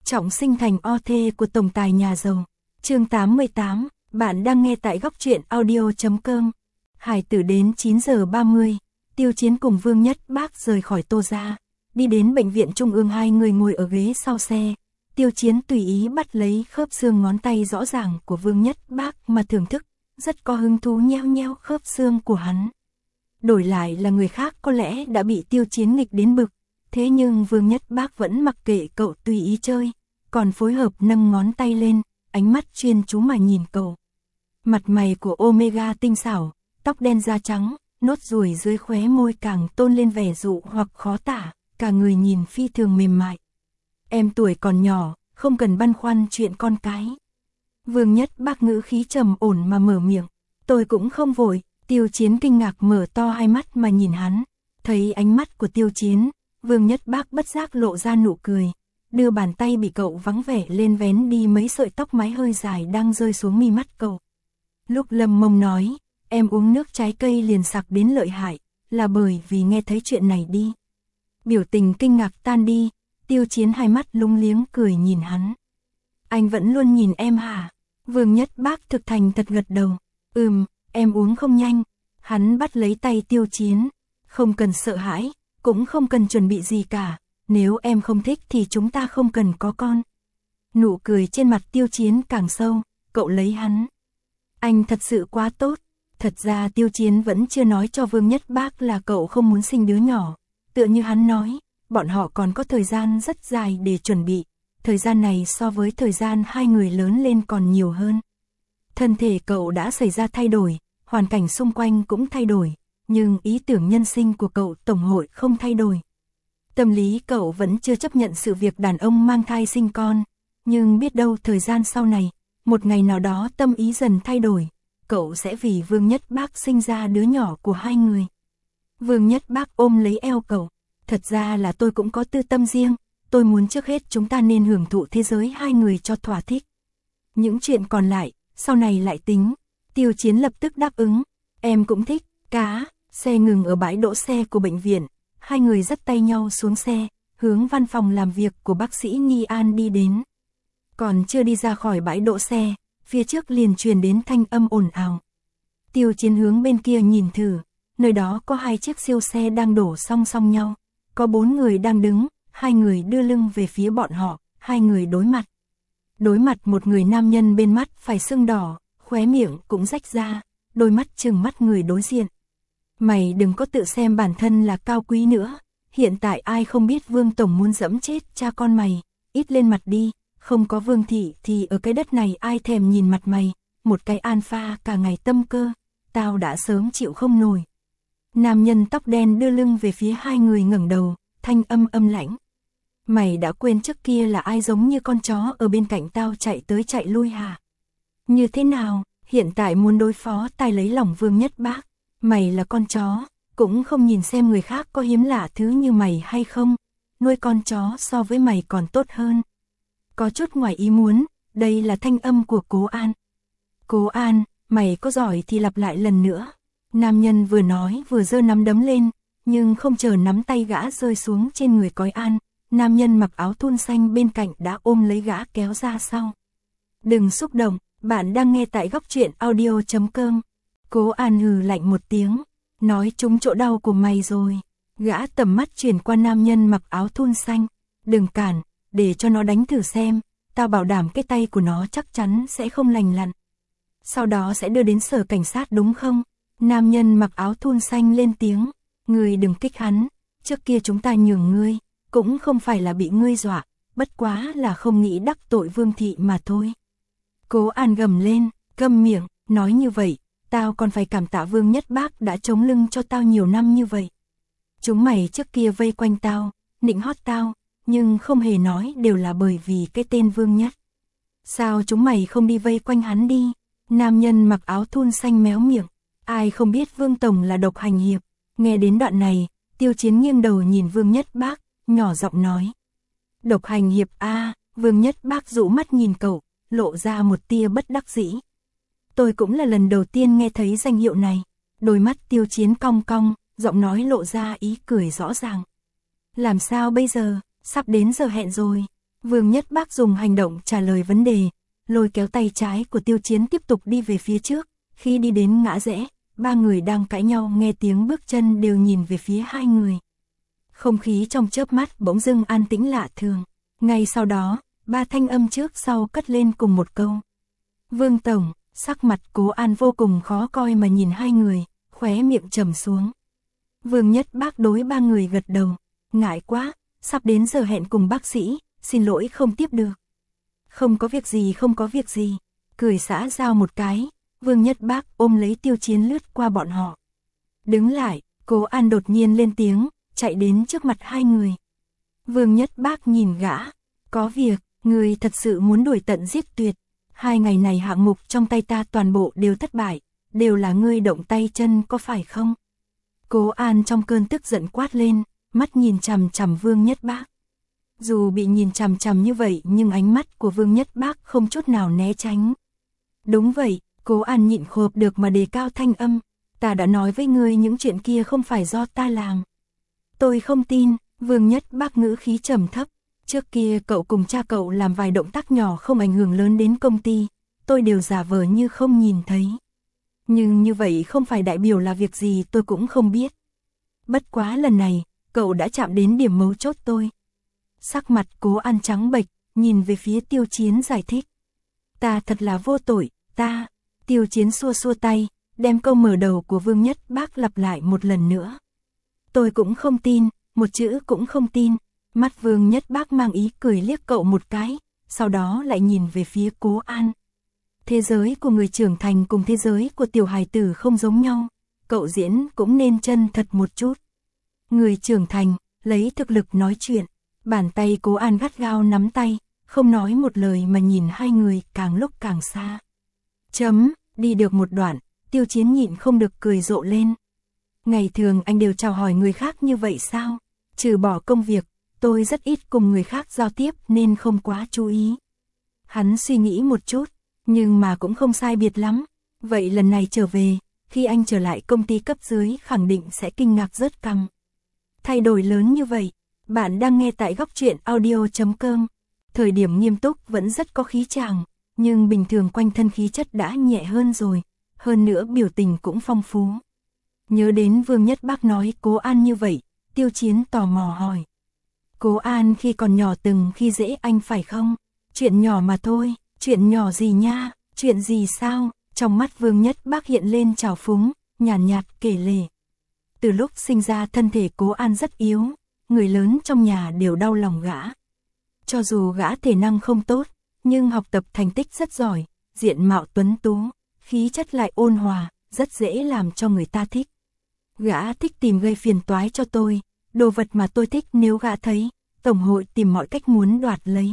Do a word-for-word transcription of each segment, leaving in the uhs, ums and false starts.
Trọng sinh thành o thê của tổng tài nhà giàu. Chương tám mươi tám, bạn đang nghe tại góc truyện audio chấm com. Hải tử đến chín giờ ba mươi, Tiêu Chiến cùng Vương Nhất Bác rời khỏi Tô gia, đi đến bệnh viện Trung ương, hai người ngồi ở ghế sau xe. Tiêu Chiến tùy ý bắt lấy khớp xương ngón tay rõ ràng của Vương Nhất Bác mà thưởng thức, rất có hứng thú nheo nheo khớp xương của hắn. Đổi lại là người khác có lẽ đã bị Tiêu Chiến nghịch đến bực, thế nhưng Vương Nhất Bác vẫn mặc kệ cậu tùy ý chơi, còn phối hợp nâng ngón tay lên, ánh mắt chuyên chú mà nhìn cậu. Mặt mày của Omega tinh xảo, tóc đen da trắng, nốt ruồi dưới khóe môi càng tôn lên vẻ dụ hoặc khó tả, cả người nhìn phi thường mềm mại. Em tuổi còn nhỏ, không cần băn khoăn chuyện con cái. Vương Nhất Bác ngữ khí trầm ổn mà mở miệng. Tôi cũng không vội. Tiêu Chiến kinh ngạc mở to hai mắt mà nhìn hắn. Thấy ánh mắt của Tiêu Chiến, Vương Nhất Bác bất giác lộ ra nụ cười, đưa bàn tay bị cậu vắng vẻ lên vén đi mấy sợi tóc mái hơi dài đang rơi xuống mi mắt cậu. Lúc Lâm Mông nói, em uống nước trái cây liền sặc đến lợi hại, là bởi vì nghe thấy chuyện này đi. Biểu tình kinh ngạc tan đi, Tiêu Chiến hai mắt lúng liếng cười nhìn hắn. Anh vẫn luôn nhìn em hả? Vương Nhất Bác thực thành thật gật đầu. Ừm, em uống không nhanh. Hắn bắt lấy tay Tiêu Chiến. Không cần sợ hãi, cũng không cần chuẩn bị gì cả. Nếu em không thích thì chúng ta không cần có con. Nụ cười trên mặt Tiêu Chiến càng sâu, cậu lấy hắn. Anh thật sự quá tốt. Thật ra Tiêu Chiến vẫn chưa nói cho Vương Nhất Bác là cậu không muốn sinh đứa nhỏ. Tựa như hắn nói, bọn họ còn có thời gian rất dài để chuẩn bị. Thời gian này so với thời gian hai người lớn lên còn nhiều hơn. Thân thể cậu đã xảy ra thay đổi, hoàn cảnh xung quanh cũng thay đổi, nhưng ý tưởng nhân sinh của cậu tổng hội không thay đổi. Tâm lý cậu vẫn chưa chấp nhận sự việc đàn ông mang thai sinh con, nhưng biết đâu thời gian sau này, một ngày nào đó tâm ý dần thay đổi, cậu sẽ vì Vương Nhất Bác sinh ra đứa nhỏ của hai người. Vương Nhất Bác ôm lấy eo cậu, thật ra là tôi cũng có tư tâm riêng. Tôi muốn trước hết chúng ta nên hưởng thụ thế giới hai người cho thỏa thích. Những chuyện còn lại, sau này lại tính. Tiêu Chiến lập tức đáp ứng. Em cũng thích, cá. Xe ngừng ở bãi đỗ xe của bệnh viện. Hai người dắt tay nhau xuống xe, hướng văn phòng làm việc của bác sĩ Nghi An đi đến. Còn chưa đi ra khỏi bãi đỗ xe, phía trước liền truyền đến thanh âm ồn ào. Tiêu Chiến hướng bên kia nhìn thử. Nơi đó có hai chiếc siêu xe đang đổ song song nhau. Có bốn người đang đứng. Hai người đưa lưng về phía bọn họ, hai người đối mặt. Đối mặt một người nam nhân bên mắt phải sưng đỏ, khóe miệng cũng rách ra, đôi mắt trừng mắt người đối diện. Mày đừng có tự xem bản thân là cao quý nữa, hiện tại ai không biết Vương Tổng muốn dẫm chết cha con mày, ít lên mặt đi, không có Vương Thị thì ở cái đất này ai thèm nhìn mặt mày, một cái alpha cả ngày tâm cơ, tao đã sớm chịu không nổi. Nam nhân tóc đen đưa lưng về phía hai người ngẩng đầu, thanh âm âm lãnh. Mày đã quên trước kia là ai giống như con chó ở bên cạnh tao chạy tới chạy lui hả? Như thế nào, hiện tại muốn đối phó tài lấy lòng Vương Nhất Bác, mày là con chó, cũng không nhìn xem người khác có hiếm lạ thứ như mày hay không, nuôi con chó so với mày còn tốt hơn. Có chút ngoài ý muốn, đây là thanh âm của Cố An. Cố An, mày có giỏi thì lặp lại lần nữa. Nam nhân vừa nói vừa giơ nắm đấm lên, nhưng không chờ nắm tay gã rơi xuống trên người Cố An. Nam nhân mặc áo thun xanh bên cạnh đã ôm lấy gã kéo ra sau. Đừng xúc động, bạn đang nghe tại góc truyện audio chấm com. Cố An hừ lạnh một tiếng, nói trúng chỗ đau của mày rồi. Gã tầm mắt chuyển qua nam nhân mặc áo thun xanh. Đừng cản, để cho nó đánh thử xem, tao bảo đảm cái tay của nó chắc chắn sẽ không lành lặn. Sau đó sẽ đưa đến sở cảnh sát đúng không? Nam nhân mặc áo thun xanh lên tiếng, ngươi đừng kích hắn, trước kia chúng ta nhường ngươi. Cũng không phải là bị ngươi dọa, bất quá là không nghĩ đắc tội Vương Thị mà thôi. Cố An gầm lên, câm miệng, nói như vậy, tao còn phải cảm tạ Vương Nhất Bác đã chống lưng cho tao nhiều năm như vậy. Chúng mày trước kia vây quanh tao, nịnh hót tao, nhưng không hề nói đều là bởi vì cái tên Vương Nhất. Sao chúng mày không đi vây quanh hắn đi? Nam nhân mặc áo thun xanh méo miệng, ai không biết Vương Tổng là độc hành hiệp. Nghe đến đoạn này, Tiêu Chiến nghiêng đầu nhìn Vương Nhất Bác, nhỏ giọng nói. Độc hành hiệp a à, Vương Nhất Bác dụ mắt nhìn cậu, lộ ra một tia bất đắc dĩ. Tôi cũng là lần đầu tiên nghe thấy danh hiệu này. Đôi mắt Tiêu Chiến cong cong, giọng nói lộ ra ý cười rõ ràng. Làm sao bây giờ, sắp đến giờ hẹn rồi. Vương Nhất Bác dùng hành động trả lời vấn đề, lôi kéo tay trái của Tiêu Chiến tiếp tục đi về phía trước, khi đi đến ngã rẽ, ba người đang cãi nhau nghe tiếng bước chân đều nhìn về phía hai người. Không khí trong chớp mắt bỗng dưng an tĩnh lạ thường, ngay sau đó, ba thanh âm trước sau cất lên cùng một câu. Vương Tổng, sắc mặt Cố An vô cùng khó coi mà nhìn hai người, khóe miệng trầm xuống. Vương Nhất Bác đối ba người gật đầu, ngại quá, sắp đến giờ hẹn cùng bác sĩ, xin lỗi không tiếp được. Không có việc gì không có việc gì, cười xã giao một cái, Vương Nhất Bác ôm lấy Tiêu Chiến lướt qua bọn họ. Đứng lại, Cố An đột nhiên lên tiếng, chạy đến trước mặt hai người. Vương Nhất Bác nhìn gã, có việc, người thật sự muốn đuổi tận giết tuyệt. Hai ngày này hạng mục trong tay ta toàn bộ đều thất bại, đều là ngươi động tay chân có phải không? Cố An trong cơn tức giận quát lên, mắt nhìn chằm chằm Vương Nhất Bác. Dù bị nhìn chằm chằm như vậy nhưng ánh mắt của Vương Nhất Bác không chút nào né tránh. Đúng vậy, Cố An nhịn khộp được mà đề cao thanh âm, ta đã nói với ngươi những chuyện kia không phải do ta làm. Tôi không tin, Vương Nhất Bác ngữ khí trầm thấp, trước kia cậu cùng cha cậu làm vài động tác nhỏ không ảnh hưởng lớn đến công ty, tôi đều giả vờ như không nhìn thấy. Nhưng như vậy không phải đại biểu là việc gì tôi cũng không biết. Bất quá lần này, cậu đã chạm đến điểm mấu chốt tôi. Sắc mặt Cố An trắng bệch, nhìn về phía Tiêu Chiến giải thích. Ta thật là vô tội, ta. Tiêu Chiến xua xua tay, đem câu mở đầu của Vương Nhất Bác lặp lại một lần nữa. Tôi cũng không tin, một chữ cũng không tin. Mắt Vương Nhất Bác mang ý cười liếc cậu một cái, sau đó lại nhìn về phía Cố An. Thế giới của người trưởng thành cùng thế giới của tiểu hài tử không giống nhau, cậu diễn cũng nên chân thật một chút. Người trưởng thành, lấy thực lực nói chuyện, bàn tay Cố An gắt gao nắm tay, không nói một lời mà nhìn hai người càng lúc càng xa. Chấm, đi được một đoạn, Tiêu Chiến nhịn không được cười rộ lên. Ngày thường anh đều chào hỏi người khác như vậy sao? Trừ bỏ công việc, tôi rất ít cùng người khác giao tiếp nên không quá chú ý. Hắn suy nghĩ một chút, nhưng mà cũng không sai biệt lắm. Vậy lần này trở về, khi anh trở lại công ty cấp dưới khẳng định sẽ kinh ngạc rớt cằm. Thay đổi lớn như vậy, bạn đang nghe tại góc truyện audio chấm com. Thời điểm nghiêm túc vẫn rất có khí chàng, nhưng bình thường quanh thân khí chất đã nhẹ hơn rồi, hơn nữa biểu tình cũng phong phú. Nhớ đến Vương Nhất Bác nói Cố An như vậy, Tiêu Chiến tò mò hỏi. Cố An khi còn nhỏ từng khi dễ anh phải không? Chuyện nhỏ mà thôi, chuyện nhỏ gì nha, chuyện gì sao? Trong mắt Vương Nhất Bác hiện lên trào phúng, nhàn nhạt, nhạt kể lể. Từ lúc sinh ra thân thể Cố An rất yếu, người lớn trong nhà đều đau lòng gã. Cho dù gã thể năng không tốt, nhưng học tập thành tích rất giỏi, diện mạo tuấn tú, khí chất lại ôn hòa, rất dễ làm cho người ta thích. Gã thích tìm gây phiền toái cho tôi, đồ vật mà tôi thích nếu gã thấy, tổng hội tìm mọi cách muốn đoạt lấy.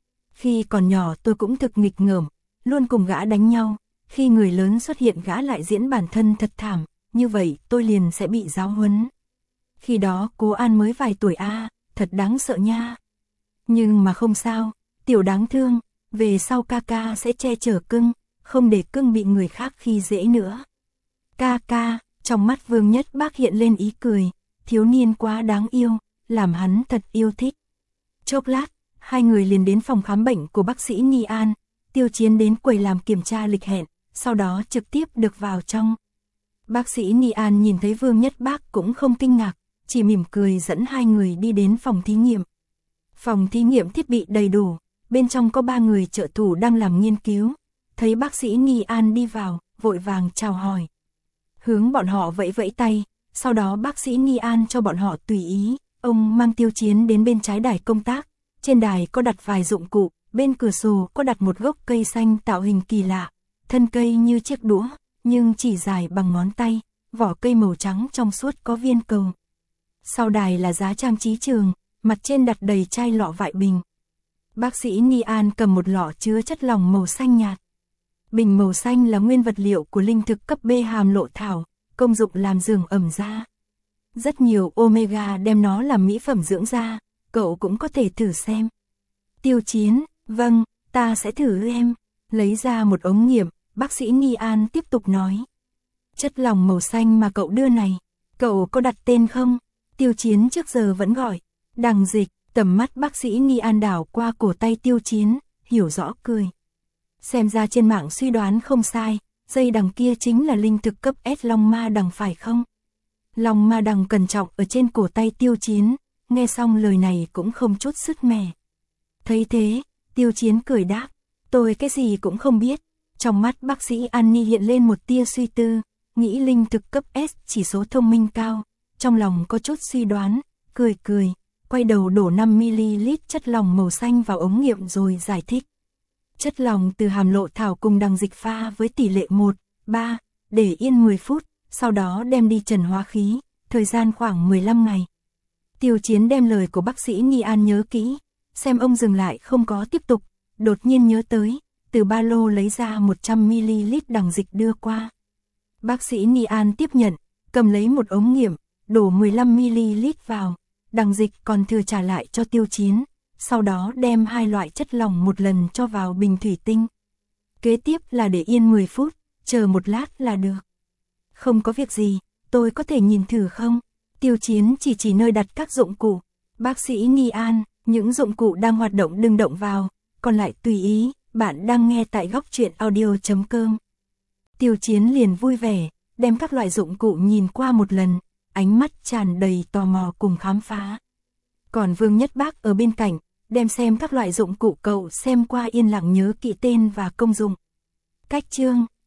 Khi còn nhỏ tôi cũng thực nghịch ngợm, luôn cùng gã đánh nhau, khi người lớn xuất hiện gã lại diễn bản thân thật thảm, như vậy tôi liền sẽ bị giáo huấn. Khi đó Cố An mới vài tuổi a, à, thật đáng sợ nha. Nhưng mà không sao, tiểu đáng thương, về sau ca ca sẽ che chở cưng, không để cưng bị người khác khi dễ nữa. Ca ca, trong mắt Vương Nhất Bác hiện lên ý cười, thiếu niên quá đáng yêu, làm hắn thật yêu thích. Chốc lát, hai người liền đến phòng khám bệnh của bác sĩ Ni An, Tiêu Chiến đến quầy làm kiểm tra lịch hẹn, sau đó trực tiếp được vào trong. Bác sĩ Ni An nhìn thấy Vương Nhất Bác cũng không kinh ngạc, chỉ mỉm cười dẫn hai người đi đến phòng thí nghiệm. Phòng thí nghiệm thiết bị đầy đủ, bên trong có ba người trợ thủ đang làm nghiên cứu. Thấy bác sĩ Ni An đi vào, vội vàng chào hỏi. Hướng bọn họ vẫy vẫy tay, sau đó bác sĩ Ni An cho bọn họ tùy ý. Ông mang Tiêu Chiến đến bên trái đài công tác, trên đài có đặt vài dụng cụ, bên cửa sổ có đặt một gốc cây xanh tạo hình kỳ lạ, thân cây như chiếc đũa, nhưng chỉ dài bằng ngón tay, vỏ cây màu trắng trong suốt có viên cầu. Sau đài là giá trang trí trường, mặt trên đặt đầy chai lọ vại bình. Bác sĩ Ni An cầm một lọ chứa chất lỏng màu xanh nhạt. Bình màu xanh là nguyên vật liệu của linh thực cấp B hàm lộ thảo, công dụng làm giường ẩm da. Rất nhiều omega đem nó làm mỹ phẩm dưỡng da, cậu cũng có thể thử xem. Tiêu Chiến, vâng, ta sẽ thử em. Lấy ra một ống nghiệm, bác sĩ Ni An tiếp tục nói. Chất lỏng màu xanh mà cậu đưa này, cậu có đặt tên không? Tiêu Chiến trước giờ vẫn gọi, Đằng Dịch, Tầm mắt bác sĩ Nghi An đảo qua cổ tay Tiêu Chiến, hiểu rõ cười. Xem ra trên mạng suy đoán không sai, dây đằng kia chính là linh thực cấp S Long Ma đằng phải không? Long Ma đằng cẩn trọng ở trên cổ tay Tiêu Chiến, nghe xong lời này cũng không chút sứt mẻ. Thấy thế, Tiêu Chiến cười đáp, tôi cái gì cũng không biết. Trong mắt bác sĩ Annie hiện lên một tia suy tư, nghĩ linh thực cấp S chỉ số thông minh cao, trong lòng có chút suy đoán, cười cười, quay đầu đổ năm mi-li-lít chất lỏng màu xanh vào ống nghiệm rồi giải thích. Chất lỏng từ hàm lộ thảo cùng đằng dịch pha với tỷ lệ một, ba, để yên mười phút, sau đó đem đi trần hóa khí, thời gian khoảng mười lăm ngày. Tiêu Chiến đem lời của bác sĩ Nghi An nhớ kỹ, xem ông dừng lại không có tiếp tục, đột nhiên nhớ tới, từ ba lô lấy ra một trăm mi-li-lít đằng dịch đưa qua. Bác sĩ Nghi An tiếp nhận, cầm lấy một ống nghiệm, đổ mười lăm mi-li-lít vào, đằng dịch còn thừa trả lại cho Tiêu Chiến, sau đó đem hai loại chất lỏng một lần cho vào bình thủy tinh. Kế tiếp là để yên mười phút, chờ một lát là được. Không có việc gì, tôi có thể nhìn thử không? Tiêu Chiến chỉ chỉ nơi đặt các dụng cụ. Bác sĩ Nghi An, những dụng cụ đang hoạt động đừng động vào, còn lại tùy ý, bạn đang nghe tại góc truyện audio.com. Tiêu Chiến liền vui vẻ, đem các loại dụng cụ nhìn qua một lần, ánh mắt tràn đầy tò mò cùng khám phá. Còn Vương Nhất Bác ở bên cạnh, đem xem các loại dụng cụ cậu xem qua yên lặng nhớ kỹ tên và công dụng. Cách chương,